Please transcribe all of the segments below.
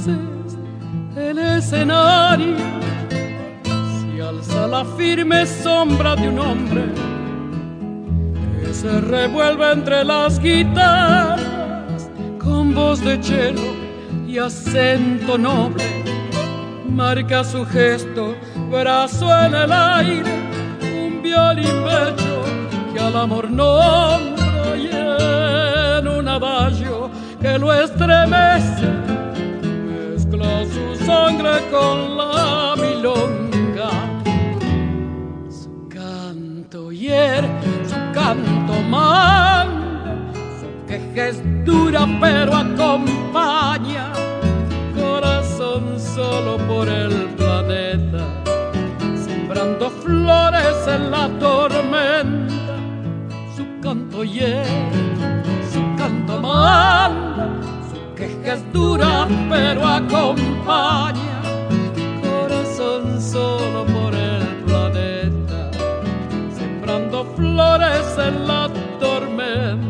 luces el escenario, se alza la firme sombra de un hombre que se revuelve entre las guitarras con voz de cello y acento noble. Marca su gesto, brazo en el aire, un violín bello que al amor nombra, y en un adagio que lo estremece mezcla su sangre con la milonga. Su canto hiere, su canto manda, su queja es dura pero acompaña. Corazón solo por el planeta, sembrando flores en la tormenta. Su canto hiere, su canto manda, su queja es dura pero acompaña. Corazón solo por el planeta, sembrando flores en la tormenta.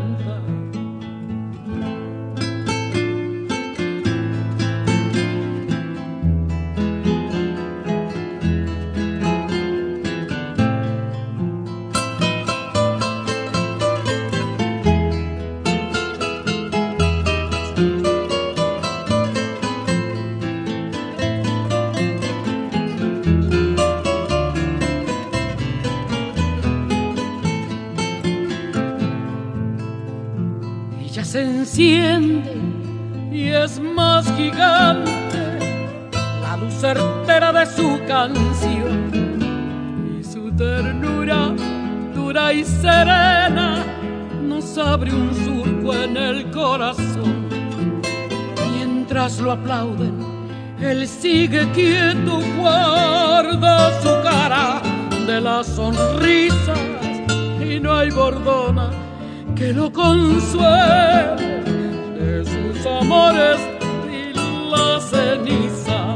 Se enciende y es más gigante la luz certera de su canción, y su ternura dura y serena nos abre un surco en el corazón. Mientras lo aplauden, él sigue quieto, guarda su cara de las sonrisas, y no hay bordona que lo consuele de sus amores y la ceniza.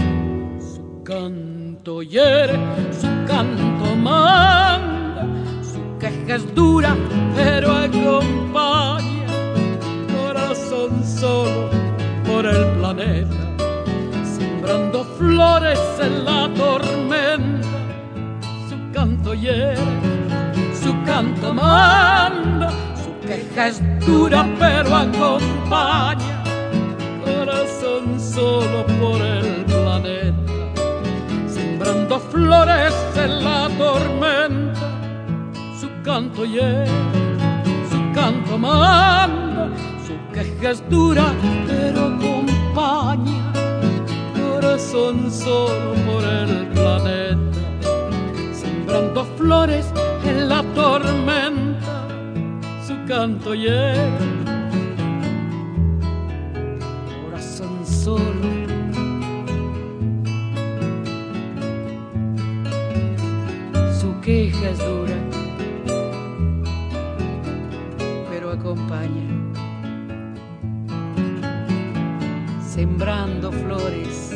Su canto hiere, su canto manda, su queja es dura pero acompaña. Corazón solo por el planeta, sembrando flores en la tormenta. Su canto hiere, su canto manda, su queja es dura pero acompaña. Corazón solo por el planeta, sembrando flores en la tormenta. Su canto hiere, su canto manda, su queja es dura pero acompaña. Corazón solo por el planeta, sembrando flores en la tormenta. Su canto hiere, corazón solo, su queja es dura pero acompaña, sembrando flores